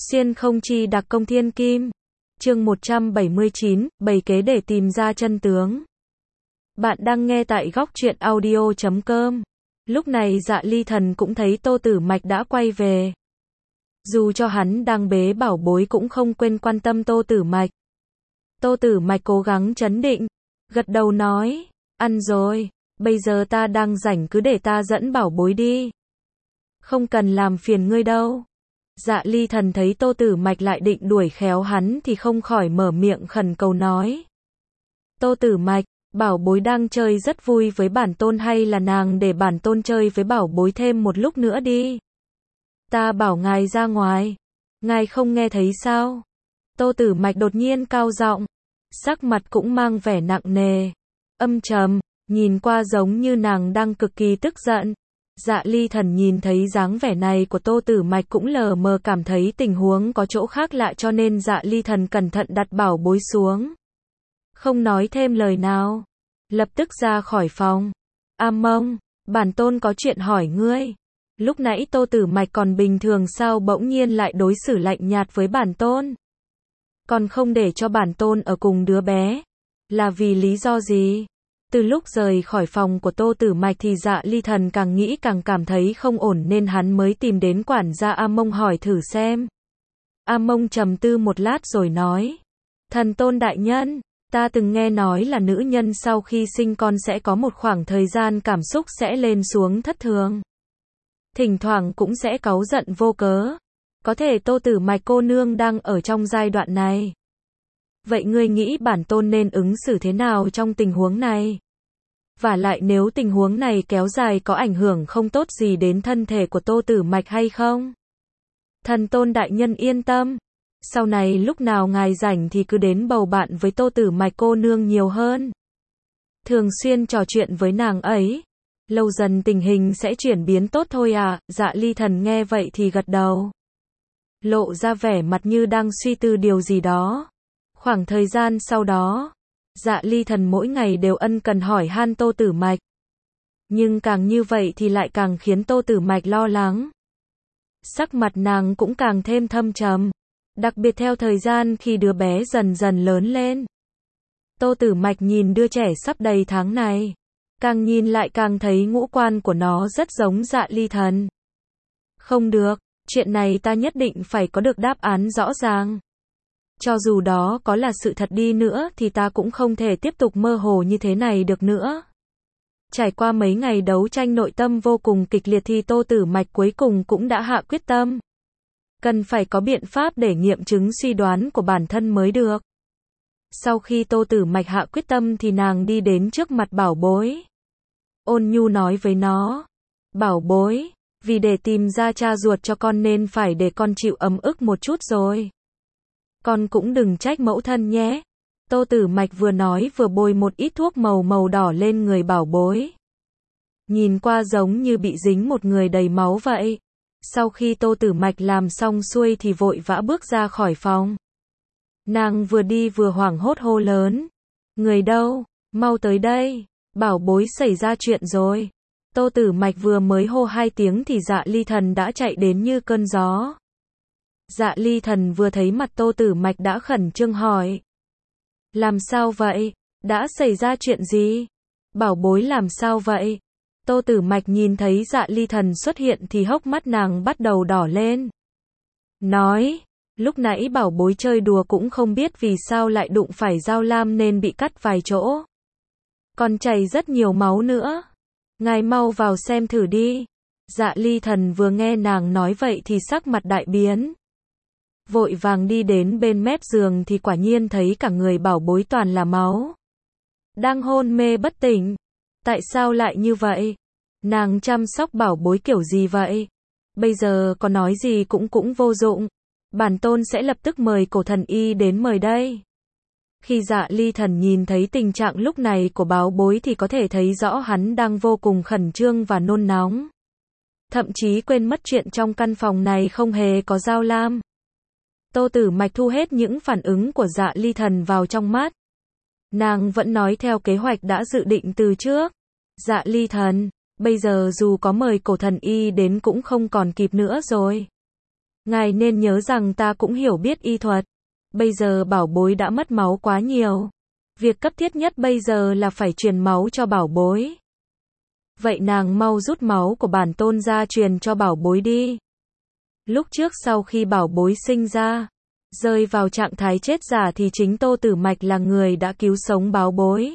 Xuyên không chi đặc công thiên kim. Chương 179, bày kế để tìm ra chân tướng. Bạn đang nghe tại góc truyện audio.com. Lúc này Dạ Ly Thần cũng thấy Tô Tử Mạch đã quay về. Dù cho hắn đang bế bảo bối cũng không quên quan tâm Tô Tử Mạch. Tô Tử Mạch cố gắng trấn định, gật đầu nói, ăn rồi, bây giờ ta đang rảnh cứ để ta dẫn bảo bối đi. Không cần làm phiền ngươi đâu. Dạ Ly Thần thấy Tô Tử Mạch lại định đuổi khéo hắn thì không khỏi mở miệng khẩn cầu nói. Tô Tử Mạch, bảo bối đang chơi rất vui với bản tôn hay là nàng để bản tôn chơi với bảo bối thêm một lúc nữa đi. Ta bảo ngài ra ngoài. Ngài không nghe thấy sao? Tô Tử Mạch đột nhiên cao giọng, sắc mặt cũng mang vẻ nặng nề, âm trầm, nhìn qua giống như nàng đang cực kỳ tức giận. Dạ Ly Thần nhìn thấy dáng vẻ này của Tô Tử Mạch cũng lờ mờ cảm thấy tình huống có chỗ khác lạ cho nên Dạ Ly Thần cẩn thận đặt bảo bối xuống. Không nói thêm lời nào. Lập tức ra khỏi phòng. A Mông, bản tôn có chuyện hỏi ngươi. Lúc nãy Tô Tử Mạch còn bình thường sao bỗng nhiên lại đối xử lạnh nhạt với bản tôn? Còn không để cho bản tôn ở cùng đứa bé. Là vì lý do gì? Từ lúc rời khỏi phòng của Tô Tử Mạch thì Dạ Ly Thần càng nghĩ càng cảm thấy không ổn nên hắn mới tìm đến quản gia A Mông hỏi thử xem. A Mông trầm tư một lát rồi nói. Thần tôn đại nhân, ta từng nghe nói là nữ nhân sau khi sinh con sẽ có một khoảng thời gian cảm xúc sẽ lên xuống thất thường. Thỉnh thoảng cũng sẽ cáu giận vô cớ. Có thể Tô Tử Mạch cô nương đang ở trong giai đoạn này. Vậy ngươi nghĩ bản tôn nên ứng xử thế nào trong tình huống này? Và lại nếu tình huống này kéo dài có ảnh hưởng không tốt gì đến thân thể của Tô Tử Mạch hay không? Thần tôn đại nhân yên tâm. Sau này lúc nào ngài rảnh thì cứ đến bầu bạn với Tô Tử Mạch cô nương nhiều hơn. Thường xuyên trò chuyện với nàng ấy. Lâu dần tình hình sẽ chuyển biến tốt thôi à? Dạ Ly Thần nghe vậy thì gật đầu. Lộ ra vẻ mặt như đang suy tư điều gì đó. Khoảng thời gian sau đó, Dạ Ly Thần mỗi ngày đều ân cần hỏi han Tô Tử Mạch. Nhưng càng như vậy thì lại càng khiến Tô Tử Mạch lo lắng. Sắc mặt nàng cũng càng thêm thâm trầm, đặc biệt theo thời gian khi đứa bé dần dần lớn lên. Tô Tử Mạch nhìn đứa trẻ sắp đầy tháng này, càng nhìn lại càng thấy ngũ quan của nó rất giống Dạ Ly Thần. Không được, chuyện này ta nhất định phải có được đáp án rõ ràng. Cho dù đó có là sự thật đi nữa thì ta cũng không thể tiếp tục mơ hồ như thế này được nữa. Trải qua mấy ngày đấu tranh nội tâm vô cùng kịch liệt thì Tô Tử Mạch cuối cùng cũng đã hạ quyết tâm. Cần phải có biện pháp để nghiệm chứng suy đoán của bản thân mới được. Sau khi Tô Tử Mạch hạ quyết tâm thì nàng đi đến trước mặt bảo bối. Ôn nhu nói với nó. Bảo bối, vì để tìm ra cha ruột cho con nên phải để con chịu ấm ức một chút rồi. Con cũng đừng trách mẫu thân nhé. Tô Tử Mạch vừa nói vừa bôi một ít thuốc màu đỏ lên người bảo bối. Nhìn qua giống như bị dính một người đầy máu vậy. Sau khi Tô Tử Mạch làm xong xuôi thì vội vã bước ra khỏi phòng. Nàng vừa đi vừa hoảng hốt hô lớn. Người đâu? Mau tới đây. Bảo bối xảy ra chuyện rồi. Tô Tử Mạch vừa mới hô 2 tiếng thì Dạ Ly Thần đã chạy đến như cơn gió. Dạ Ly Thần vừa thấy mặt Tô Tử Mạch đã khẩn trương hỏi. Làm sao vậy? Đã xảy ra chuyện gì? Bảo bối làm sao vậy? Tô Tử Mạch nhìn thấy Dạ Ly Thần xuất hiện thì hốc mắt nàng bắt đầu đỏ lên. Nói, lúc nãy bảo bối chơi đùa cũng không biết vì sao lại đụng phải dao lam nên bị cắt vài chỗ. Còn chảy rất nhiều máu nữa. Ngài mau vào xem thử đi. Dạ Ly Thần vừa nghe nàng nói vậy thì sắc mặt đại biến. Vội vàng đi đến bên mép giường thì quả nhiên thấy cả người bảo bối toàn là máu. Đang hôn mê bất tỉnh. Tại sao lại như vậy? Nàng chăm sóc bảo bối kiểu gì vậy? Bây giờ có nói gì cũng vô dụng. Bản tôn sẽ lập tức mời cổ thần y đến mời đây. Khi Dạ Ly Thần nhìn thấy tình trạng lúc này của bảo bối thì có thể thấy rõ hắn đang vô cùng khẩn trương và nôn nóng. Thậm chí quên mất chuyện trong căn phòng này không hề có dao lam. Tô Tử Mạch thu hết những phản ứng của Dạ Ly Thần vào trong mắt. Nàng vẫn nói theo kế hoạch đã dự định từ trước. Dạ Ly Thần, bây giờ dù có mời cổ thần y đến cũng không còn kịp nữa rồi. Ngài nên nhớ rằng ta cũng hiểu biết y thuật. Bây giờ bảo bối đã mất máu quá nhiều. Việc cấp thiết nhất bây giờ là phải truyền máu cho bảo bối. Vậy nàng mau rút máu của bản tôn ra truyền cho bảo bối đi. Lúc trước sau khi bảo bối sinh ra, rơi vào trạng thái chết giả thì chính Tô Tử Mạch là người đã cứu sống bảo bối.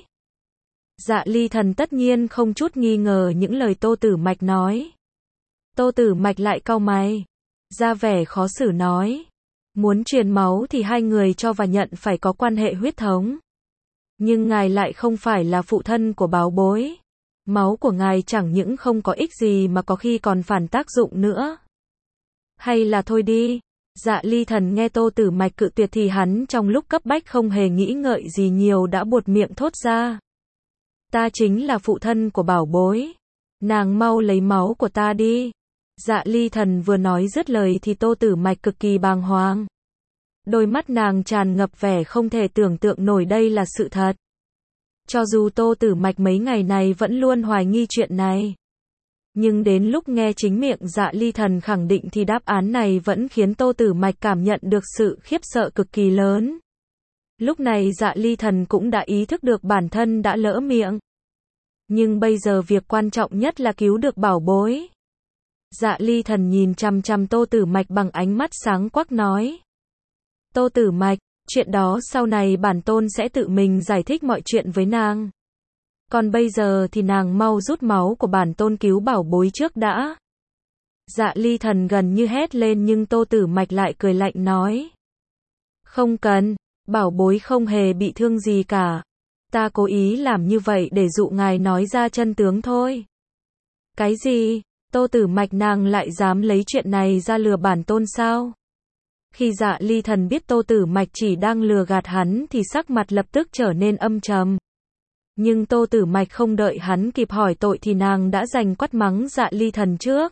Dạ Ly Thần tất nhiên không chút nghi ngờ những lời Tô Tử Mạch nói. Tô Tử Mạch lại cau mày, ra vẻ khó xử nói. Muốn truyền máu thì hai người cho và nhận phải có quan hệ huyết thống. Nhưng ngài lại không phải là phụ thân của bảo bối. Máu của ngài chẳng những không có ích gì mà có khi còn phản tác dụng nữa. Hay là thôi đi. Dạ Ly Thần nghe Tô Tử Mạch cự tuyệt thì hắn trong lúc cấp bách không hề nghĩ ngợi gì nhiều đã buột miệng thốt ra. Ta chính là phụ thân của bảo bối. Nàng mau lấy máu của ta đi. Dạ Ly Thần vừa nói dứt lời thì Tô Tử Mạch cực kỳ bàng hoàng. Đôi mắt nàng tràn ngập vẻ không thể tưởng tượng nổi đây là sự thật. Cho dù Tô Tử Mạch mấy ngày này vẫn luôn hoài nghi chuyện này. Nhưng đến lúc nghe chính miệng Dạ Ly Thần khẳng định thì đáp án này vẫn khiến Tô Tử Mạch cảm nhận được sự khiếp sợ cực kỳ lớn. Lúc này Dạ Ly Thần cũng đã ý thức được bản thân đã lỡ miệng. Nhưng bây giờ việc quan trọng nhất là cứu được bảo bối. Dạ Ly Thần nhìn chằm chằm Tô Tử Mạch bằng ánh mắt sáng quắc nói. Tô Tử Mạch, chuyện đó sau này bản tôn sẽ tự mình giải thích mọi chuyện với nàng. Còn bây giờ thì nàng mau rút máu của bản tôn cứu bảo bối trước đã. Dạ Ly Thần gần như hét lên nhưng Tô Tử Mạch lại cười lạnh nói. Không cần, bảo bối không hề bị thương gì cả. Ta cố ý làm như vậy để dụ ngài nói ra chân tướng thôi. Cái gì? Tô Tử Mạch nàng lại dám lấy chuyện này ra lừa bản tôn sao? Khi Dạ Ly Thần biết Tô Tử Mạch chỉ đang lừa gạt hắn thì sắc mặt lập tức trở nên âm trầm. Nhưng Tô Tử Mạch không đợi hắn kịp hỏi tội thì nàng đã giành quát mắng Dạ Ly Thần trước.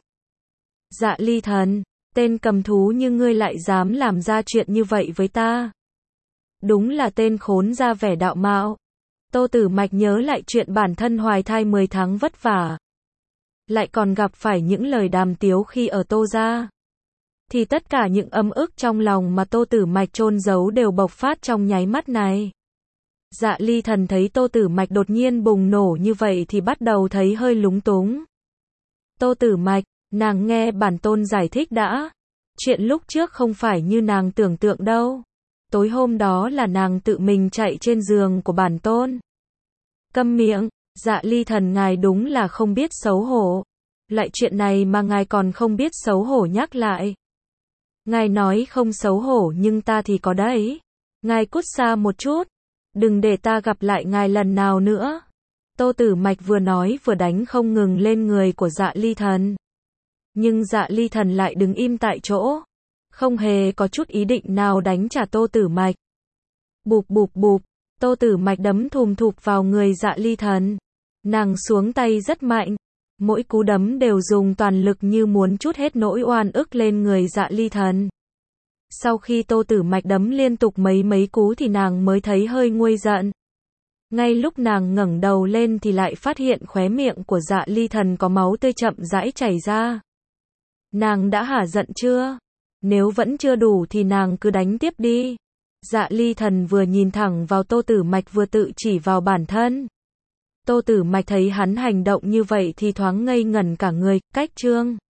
Dạ Ly Thần, tên cầm thú như ngươi lại dám làm ra chuyện như vậy với ta. Đúng là tên khốn ra vẻ đạo mạo. Tô Tử Mạch nhớ lại chuyện bản thân hoài thai 10 tháng vất vả. Lại còn gặp phải những lời đàm tiếu khi ở Tô gia. Thì tất cả những ấm ức trong lòng mà Tô Tử Mạch chôn giấu đều bộc phát trong nháy mắt này. Dạ Ly Thần thấy Tô Tử Mạch đột nhiên bùng nổ như vậy thì bắt đầu thấy hơi lúng túng. Tô Tử Mạch, nàng nghe bản tôn giải thích đã. Chuyện lúc trước không phải như nàng tưởng tượng đâu. Tối hôm đó là nàng tự mình chạy trên giường của bản tôn. Câm miệng, Dạ Ly Thần ngài đúng là không biết xấu hổ. Lại chuyện này mà ngài còn không biết xấu hổ nhắc lại. Ngài nói không xấu hổ nhưng ta thì có đấy. Ngài cút xa một chút. Đừng để ta gặp lại ngài lần nào nữa. Tô Tử Mạch vừa nói vừa đánh không ngừng lên người của Dạ Ly Thần. Nhưng Dạ Ly Thần lại đứng im tại chỗ. Không hề có chút ý định nào đánh trả Tô Tử Mạch. Bụp bụp bụp. Tô Tử Mạch đấm thùm thụp vào người Dạ Ly Thần. Nàng xuống tay rất mạnh. Mỗi cú đấm đều dùng toàn lực như muốn trút hết nỗi oan ức lên người Dạ Ly Thần. Sau khi Tô Tử Mạch đấm liên tục mấy cú thì nàng mới thấy hơi nguôi giận. Ngay lúc nàng ngẩng đầu lên thì lại phát hiện khóe miệng của Dạ Ly Thần có máu tươi chậm rãi chảy ra. Nàng đã hả giận chưa? Nếu vẫn chưa đủ thì nàng cứ đánh tiếp đi. Dạ Ly Thần vừa nhìn thẳng vào Tô Tử Mạch vừa tự chỉ vào bản thân. Tô Tử Mạch thấy hắn hành động như vậy thì thoáng ngây ngẩn cả người, cách trương.